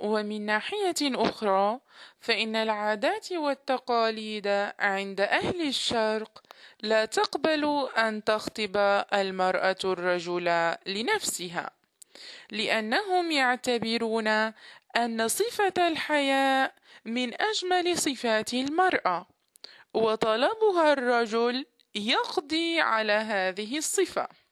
ومن ناحية أخرى فإن العادات والتقاليد عند أهل الشرق لا تقبل أن تخطب المرأة الرجل لنفسها، لأنهم يعتبرون أن صفة الحياء من أجمل صفات المرأة، وطلبها الرجل يقضي على هذه الصفة.